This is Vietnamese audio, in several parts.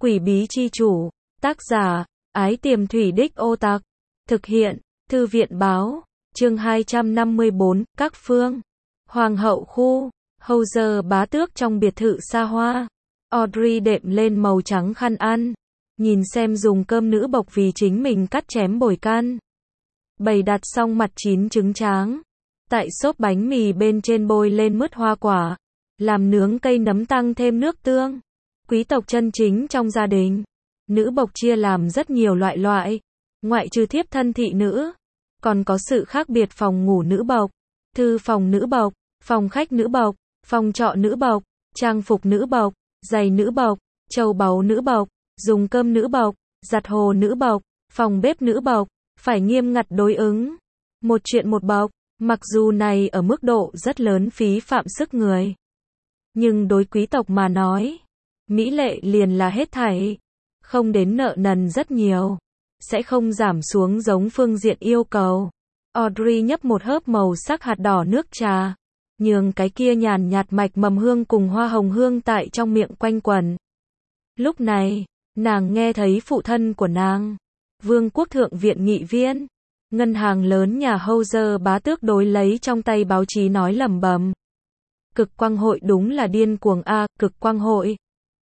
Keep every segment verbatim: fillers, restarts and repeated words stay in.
Quỷ bí chi chủ, tác giả, Ái Tiềm Thủy Đích Ô Tặc, thực hiện, Thư viện báo, chương hai trăm năm mươi bốn, các phương, Hoàng hậu khu, Howzer bá tước trong biệt thự xa hoa. Audrey đệm lên màu trắng khăn ăn, nhìn xem dùng cơm nữ bộc vì chính mình cắt chém bồi can. Bày đặt xong mặt chín trứng tráng, tại xốp bánh mì bên trên bôi lên mứt hoa quả, làm nướng cây nấm tăng thêm nước tương. Quý tộc chân chính trong gia đình, nữ bộc chia làm rất nhiều loại loại, ngoại trừ thiếp thân thị nữ, còn có sự khác biệt phòng ngủ nữ bộc, thư phòng nữ bộc, phòng khách nữ bộc, phòng trọ nữ bộc, trang phục nữ bộc, giày nữ bộc, châu báu nữ bộc, dùng cơm nữ bộc, giặt hồ nữ bộc, phòng bếp nữ bộc, phải nghiêm ngặt đối ứng. Một chuyện một bộc, mặc dù này ở mức độ rất lớn phí phạm sức người. Nhưng đối quý tộc mà nói, mỹ lệ liền là hết thảy, không đến nợ nần rất nhiều, sẽ không giảm xuống giống phương diện yêu cầu. Audrey nhấp một hớp màu sắc hạt đỏ nước trà, nhường cái kia nhàn nhạt mạch mầm hương cùng hoa hồng hương tại trong miệng quanh quẩn. Lúc này, nàng nghe thấy phụ thân của nàng, Vương quốc thượng viện nghị viên, ngân hàng lớn nhà Howzer bá tước đối lấy trong tay báo chí nói lẩm bẩm. Cực quang hội đúng là điên cuồng a, cực quang hội.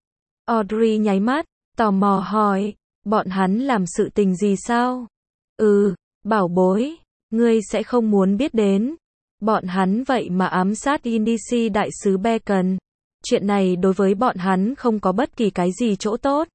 Audrey nháy mắt, tò mò hỏi, bọn hắn làm sự tình gì sao? Ừ, bảo bối, ngươi sẽ không muốn biết đến. Bọn hắn vậy mà ám sát Indici đại sứ Bacon. Chuyện này đối với bọn hắn không có bất kỳ cái gì chỗ tốt.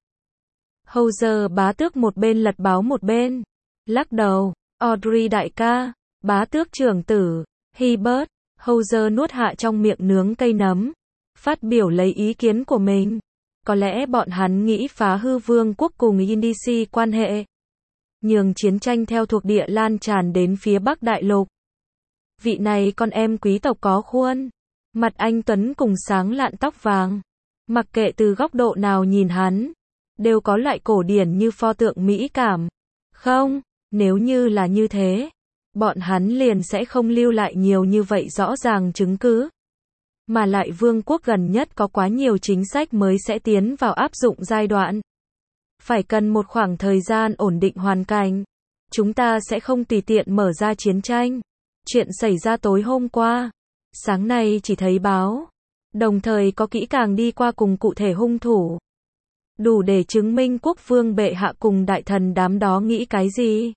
Howzer bá tước một bên lật báo một bên, lắc đầu, Audrey đại ca, bá tước trưởng tử, Hebert. Howzer nuốt hạ trong miệng nướng cây nấm, phát biểu lấy ý kiến của mình. Có lẽ bọn hắn nghĩ phá hư vương quốc cùng Indici quan hệ, nhường chiến tranh theo thuộc địa lan tràn đến phía Bắc Đại Lục. Vị này con em quý tộc có khuôn, mặt anh tuấn cùng sáng lạn tóc vàng, mặc kệ từ góc độ nào nhìn hắn, đều có loại cổ điển như pho tượng mỹ cảm. Không, nếu như là như thế, bọn hắn liền sẽ không lưu lại nhiều như vậy rõ ràng chứng cứ. Mà lại vương quốc gần nhất có quá nhiều chính sách mới sẽ tiến vào áp dụng giai đoạn. Phải cần một khoảng thời gian ổn định hoàn cảnh. Chúng ta sẽ không tùy tiện mở ra chiến tranh. Chuyện xảy ra tối hôm qua. Sáng nay chỉ thấy báo. Đồng thời có kỹ càng đi qua cùng cụ thể hung thủ. Đủ để chứng minh quốc vương bệ hạ cùng đại thần đám đó nghĩ cái gì.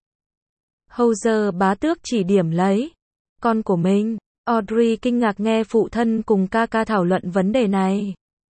Howzer bá tước chỉ điểm lấy con của mình. Audrey kinh ngạc nghe phụ thân cùng ca ca thảo luận vấn đề này.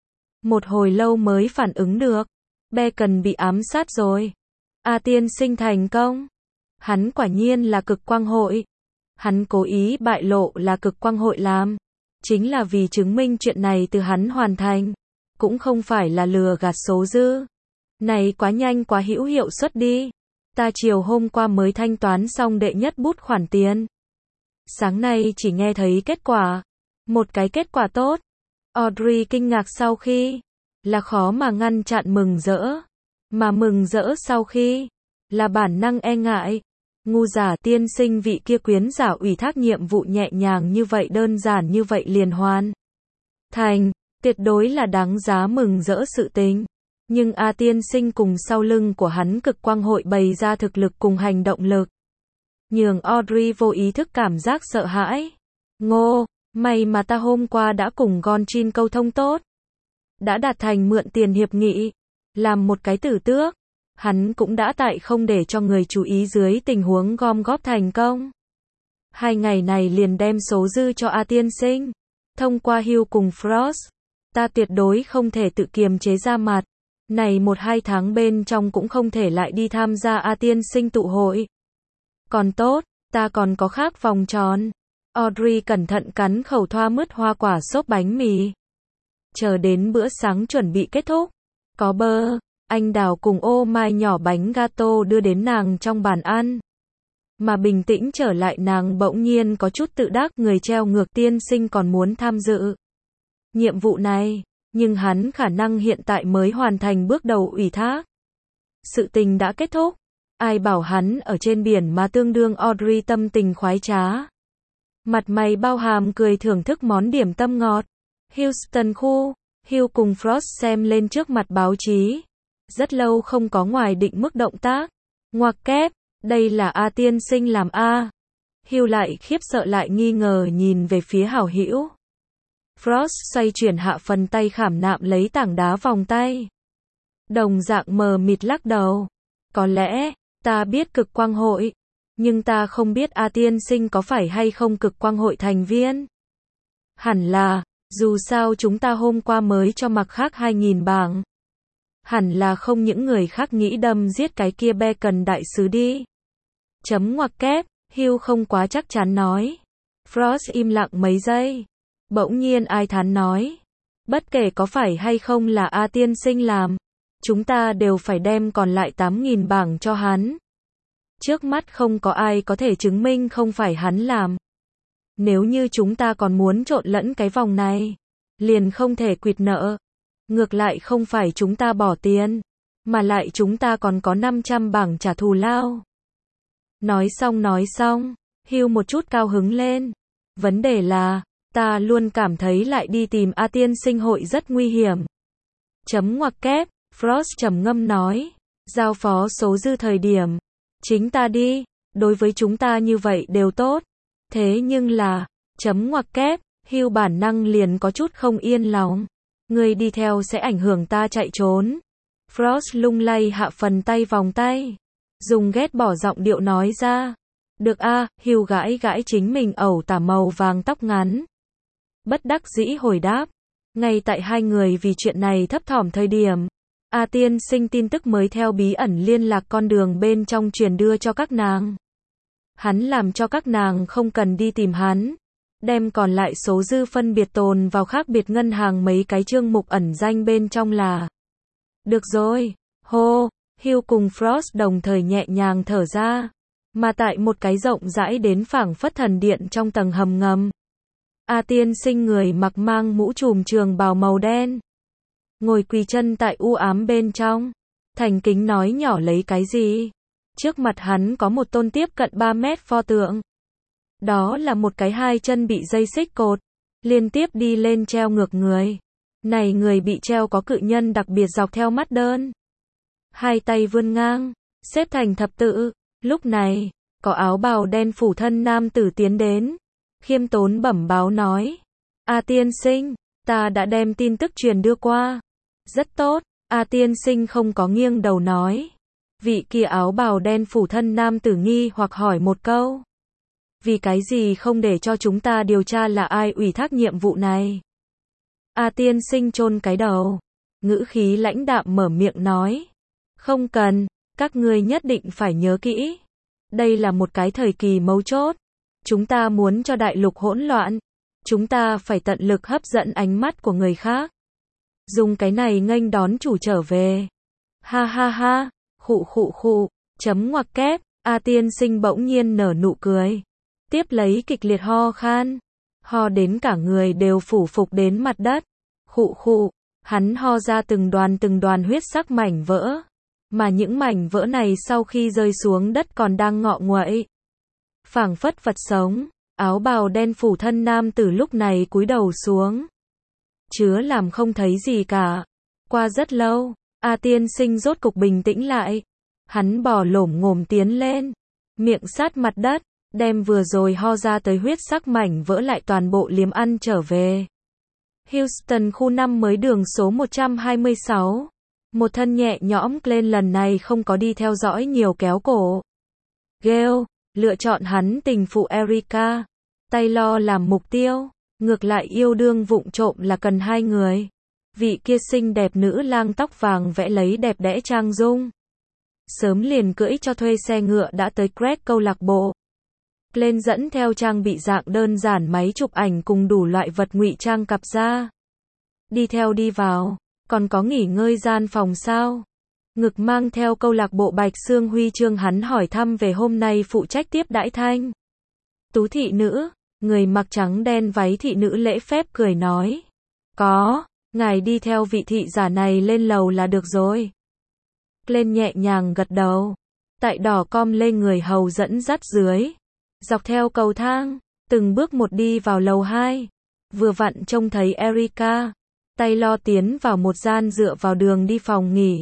Một hồi lâu mới phản ứng được. Bacon bị ám sát rồi. A tiên sinh thành công. Hắn quả nhiên là cực quang hội. Hắn cố ý bại lộ là cực quang hội làm. Chính là vì chứng minh chuyện này từ hắn hoàn thành. Cũng không phải là lừa gạt số dư. Này quá nhanh quá hữu hiệu suất đi. Ta chiều hôm qua mới thanh toán xong đệ nhất bút khoản tiền. Sáng nay chỉ nghe thấy kết quả. Một cái kết quả tốt. Audrey kinh ngạc sau khi, là khó mà ngăn chặn mừng rỡ. Mà mừng rỡ sau khi, là bản năng e ngại. Ngu giả tiên sinh vị kia quyến giả ủy thác nhiệm vụ nhẹ nhàng như vậy đơn giản như vậy liền hoàn thành, tuyệt đối là đáng giá mừng rỡ sự tình. Nhưng A tiên sinh cùng sau lưng của hắn cực quang hội bày ra thực lực cùng hành động lực. Nhường Audrey vô ý thức cảm giác sợ hãi. Ngô, may mà ta hôm qua đã cùng Gonchin câu thông tốt. Đã đạt thành mượn tiền hiệp nghị. Làm một cái tử tước. Hắn cũng đã tại không để cho người chú ý dưới tình huống gom góp thành công. Hai ngày này liền đem số dư cho A tiên sinh. Thông qua Hugh cùng Frost. Ta tuyệt đối không thể tự kiềm chế ra mặt. Này một hai tháng bên trong cũng không thể lại đi tham gia A tiên sinh tụ hội. Còn tốt, ta còn có khác vòng tròn. Audrey cẩn thận cắn khẩu thoa mứt hoa quả xốp bánh mì. Chờ đến bữa sáng chuẩn bị kết thúc. Có bơ, anh đào cùng ô mai nhỏ bánh gato đưa đến nàng trong bàn ăn. Mà bình tĩnh trở lại nàng bỗng nhiên có chút tự đắc người treo ngược tiên sinh còn muốn tham dự nhiệm vụ này. Nhưng hắn khả năng hiện tại mới hoàn thành bước đầu ủy thác. Sự tình đã kết thúc. Ai bảo hắn ở trên biển mà tương đương Audrey tâm tình khoái trá. Mặt mày bao hàm cười thưởng thức món điểm tâm ngọt. Houston khu, Hugh cùng Frost xem lên trước mặt báo chí. Rất lâu không có ngoài định mức động tác. Ngoặc kép, đây là A tiên sinh làm a. Hugh lại khiếp sợ lại nghi ngờ nhìn về phía hảo hữu. Frost xoay chuyển hạ phần tay khảm nạm lấy tảng đá vòng tay. Đồng dạng mờ mịt lắc đầu. Có lẽ, ta biết cực quang hội, nhưng ta không biết A tiên sinh có phải hay không cực quang hội thành viên. Hẳn là, dù sao chúng ta hôm qua mới cho mặc khác hai nghìn bảng. Hẳn là không những người khác nghĩ đâm giết cái kia Bacon đại sứ đi. Chấm ngoặc kép, Hugh không quá chắc chắn nói. Frost im lặng mấy giây. Bỗng nhiên ai thán nói. Bất kể có phải hay không là A tiên sinh làm, chúng ta đều phải đem còn lại tám nghìn bảng cho hắn. Trước mắt không có ai có thể chứng minh không phải hắn làm. Nếu như chúng ta còn muốn trộn lẫn cái vòng này, liền không thể quỵt nợ. Ngược lại không phải chúng ta bỏ tiền, mà lại chúng ta còn có năm trăm bảng trả thù lao. Nói xong nói xong, Hugh một chút cao hứng lên. Vấn đề là, ta luôn cảm thấy lại đi tìm A tiên sinh hội rất nguy hiểm. Chấm ngoặc kép, Frost trầm ngâm nói. Giao phó số dư thời điểm. Chính ta đi, đối với chúng ta như vậy đều tốt. Thế nhưng là, chấm ngoặc kép, Hugh bản năng liền có chút không yên lòng. Người đi theo sẽ ảnh hưởng ta chạy trốn. Frost lung lay hạ phần tay vòng tay. Dùng ghét bỏ giọng điệu nói ra. Được a, à, Hugh gãi gãi chính mình ẩu tả màu vàng tóc ngắn. Bất đắc dĩ hồi đáp. Ngay tại hai người vì chuyện này thấp thỏm thời điểm. A tiên sinh tin tức mới theo bí ẩn liên lạc con đường bên trong truyền đưa cho các nàng. Hắn làm cho các nàng không cần đi tìm hắn. Đem còn lại số dư phân biệt tồn vào khác biệt ngân hàng mấy cái chương mục ẩn danh bên trong là. Được rồi, hô, Hugh cùng Frost đồng thời nhẹ nhàng thở ra. Mà tại một cái rộng rãi đến phảng phất thần điện trong tầng hầm ngầm. A tiên sinh người mặc mang mũ trùm trường bào màu đen. Ngồi quỳ chân tại u ám bên trong. Thành kính nói nhỏ lấy cái gì. Trước mặt hắn có một tôn tiếp cận ba mét pho tượng. Đó là một cái hai chân bị dây xích cột. Liên tiếp đi lên treo ngược người. Này người bị treo có cự nhân đặc biệt dọc theo mắt đơn. Hai tay vươn ngang, xếp thành thập tự. Lúc này, có áo bào đen phủ thân nam tử tiến đến. Khiêm tốn bẩm báo nói. A tiên sinh, ta đã đem tin tức truyền đưa qua. Rất tốt, A tiên sinh không có nghiêng đầu nói. Vị kia áo bào đen phủ thân nam tử nghi hoặc hỏi một câu. Vì cái gì không để cho chúng ta điều tra là ai ủy thác nhiệm vụ này? A tiên sinh chôn cái đầu. Ngữ khí lãnh đạm mở miệng nói. Không cần, các ngươi nhất định phải nhớ kỹ. Đây là một cái thời kỳ mấu chốt. Chúng ta muốn cho đại lục hỗn loạn. Chúng ta phải tận lực hấp dẫn ánh mắt của người khác. Dùng cái này nghênh đón chủ trở về. Ha ha ha, khụ khụ khụ, chấm ngoặc kép, A tiên sinh bỗng nhiên nở nụ cười. Tiếp lấy kịch liệt ho khan. Ho đến cả người đều phủ phục đến mặt đất. Khụ khụ, hắn ho ra từng đoàn từng đoàn huyết sắc mảnh vỡ. Mà những mảnh vỡ này sau khi rơi xuống đất còn đang ngọ nguậy. Phảng phất vật sống, áo bào đen phủ thân nam tử lúc này cúi đầu xuống. Chứa làm không thấy gì cả. Qua rất lâu, A tiên sinh rốt cục bình tĩnh lại. Hắn bò lổm ngổm tiến lên. Miệng sát mặt đất, đem vừa rồi ho ra tới huyết sắc mảnh vỡ lại toàn bộ liếm ăn trở về. Houston khu năm mới đường số một trăm hai mươi sáu. Một thân nhẹ nhõm lên lần này không có đi theo dõi nhiều kéo cổ. Gale, lựa chọn hắn tình phụ Erica. Taylor làm mục tiêu. Ngược lại yêu đương vụng trộm là cần hai người. Vị kia xinh đẹp nữ lang tóc vàng vẽ lấy đẹp đẽ trang dung. Sớm liền cưỡi cho thuê xe ngựa đã tới Greg câu lạc bộ. Lên dẫn theo trang bị dạng đơn giản máy chụp ảnh cùng đủ loại vật ngụy trang cặp da. Đi theo đi vào. Còn có nghỉ ngơi gian phòng sao? Ngực mang theo câu lạc bộ Bạch Xương huy chương hắn hỏi thăm về hôm nay phụ trách tiếp đãi Thanh. Tú thị nữ, người mặc trắng đen váy thị nữ lễ phép cười nói. Có, ngài đi theo vị thị giả này lên lầu là được rồi. Lên nhẹ nhàng gật đầu. Tại đỏ com lên người hầu dẫn dắt dưới. Dọc theo cầu thang, từng bước một đi vào lầu hai. Vừa vặn trông thấy Erica. Taylor tiến vào một gian dựa vào đường đi phòng nghỉ.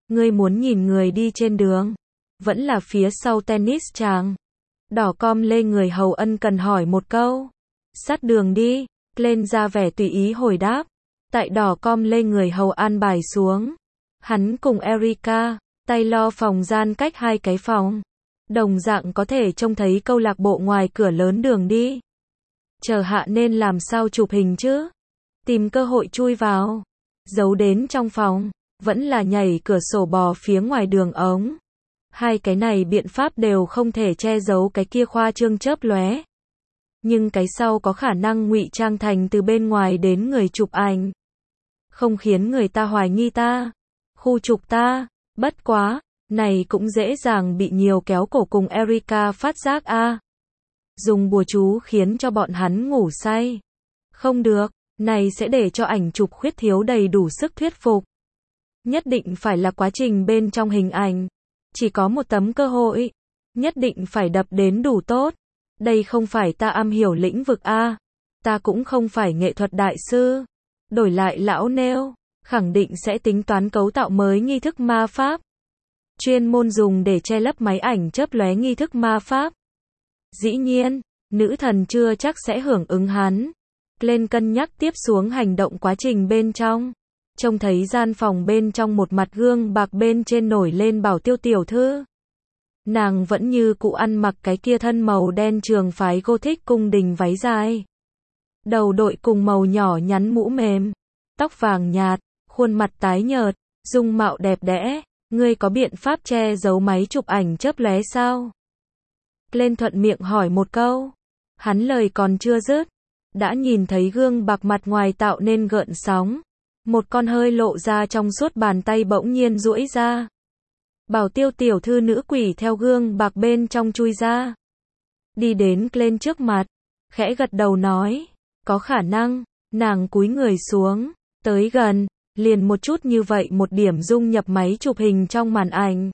Ngươi muốn nhìn người đi trên đường. Vẫn là phía sau tennis chàng. Đỏ com lê người hầu ân cần hỏi một câu. Sát đường đi. Lên ra vẻ tùy ý hồi đáp. Tại đỏ com lê người hầu an bài xuống. Hắn cùng Erica, tay lo phòng gian cách hai cái phòng. Đồng dạng có thể trông thấy câu lạc bộ ngoài cửa lớn đường đi. Chờ hạ nên làm sao chụp hình chứ? Tìm cơ hội chui vào. Giấu đến trong phòng. Vẫn là nhảy cửa sổ bò phía ngoài đường ống. Hai cái này biện pháp đều không thể che giấu cái kia khoa trương chớp lóe. Nhưng cái sau có khả năng ngụy trang thành từ bên ngoài đến người chụp ảnh. Không khiến người ta hoài nghi ta. Khu trục ta. Bất quá, này cũng dễ dàng bị nhiều kéo cổ cùng Erica phát giác a. Dùng bùa chú khiến cho bọn hắn ngủ say. Không được, này sẽ để cho ảnh chụp khuyết thiếu đầy đủ sức thuyết phục. Nhất định phải là quá trình bên trong hình ảnh. Chỉ có một tấm cơ hội. Nhất định phải đập đến đủ tốt. Đây không phải ta am hiểu lĩnh vực A. Ta cũng không phải nghệ thuật đại sư. Đổi lại lão nêu, khẳng định sẽ tính toán cấu tạo mới nghi thức ma pháp. Chuyên môn dùng để che lấp máy ảnh chớp lóe nghi thức ma pháp. Dĩ nhiên, nữ thần chưa chắc sẽ hưởng ứng hắn. Lên cân nhắc tiếp xuống hành động quá trình bên trong. Trông thấy gian phòng bên trong một mặt gương bạc bên trên nổi lên Bảo Tiêu tiểu thư. Nàng vẫn như cũ ăn mặc cái kia thân màu đen trường phái Gothic cung đình váy dài. Đầu đội cùng màu nhỏ nhắn mũ mềm. Tóc vàng nhạt, khuôn mặt tái nhợt, dung mạo đẹp đẽ. Ngươi có biện pháp che giấu máy chụp ảnh chớp lóe sao? Lên thuận miệng hỏi một câu. Hắn lời còn chưa dứt. Đã nhìn thấy gương bạc mặt ngoài tạo nên gợn sóng. Một con hơi lộ ra trong suốt bàn tay bỗng nhiên duỗi ra. Bảo Tiêu tiểu thư nữ quỷ theo gương bạc bên trong chui ra. Đi đến lên trước mặt. Khẽ gật đầu nói. Có khả năng. Nàng cúi người xuống. Tới gần. Liền một chút như vậy một điểm dung nhập máy chụp hình trong màn ảnh.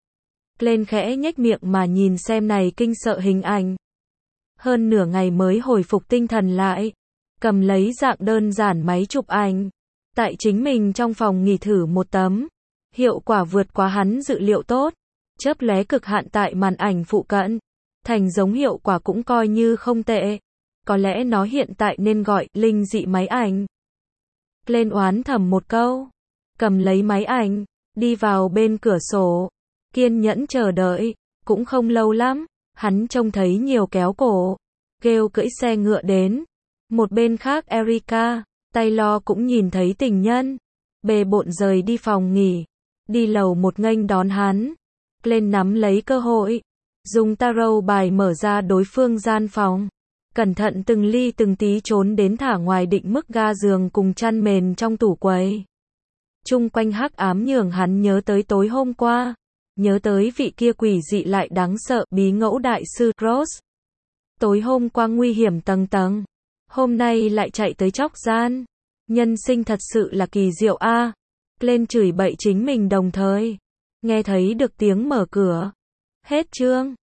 Lên khẽ nhếch miệng mà nhìn xem này kinh sợ hình ảnh. Hơn nửa ngày mới hồi phục tinh thần lại. Cầm lấy dạng đơn giản máy chụp ảnh. Tại chính mình trong phòng nghỉ thử một tấm. Hiệu quả vượt quá hắn dự liệu tốt. Chớp lóe cực hạn tại màn ảnh phụ cận. Thành giống hiệu quả cũng coi như không tệ. Có lẽ nó hiện tại nên gọi linh dị máy ảnh. Lên oán thầm một câu. Cầm lấy máy ảnh. Đi vào bên cửa sổ. Kiên nhẫn chờ đợi. Cũng không lâu lắm. Hắn trông thấy nhiều kéo cổ. Kêu cưỡi xe ngựa đến. Một bên khác Erica, tay lo cũng nhìn thấy tình nhân. Bề bộn rời đi phòng nghỉ. Đi lầu một nghênh đón hắn. Lên nắm lấy cơ hội. Dùng tarot bài mở ra đối phương gian phòng. Cẩn thận từng ly từng tí trốn đến thả ngoài định mức ga giường cùng chăn mền trong tủ quầy. Chung quanh hắc ám nhường hắn nhớ tới tối hôm qua. Nhớ tới vị kia quỷ dị lại đáng sợ bí ngẫu đại sư Rose. Tối hôm qua nguy hiểm tầng tầng. Hôm nay lại chạy tới chóc gian. Nhân sinh thật sự là kỳ diệu a. Lên chửi bậy chính mình đồng thời. Nghe thấy được tiếng mở cửa. Hết chương.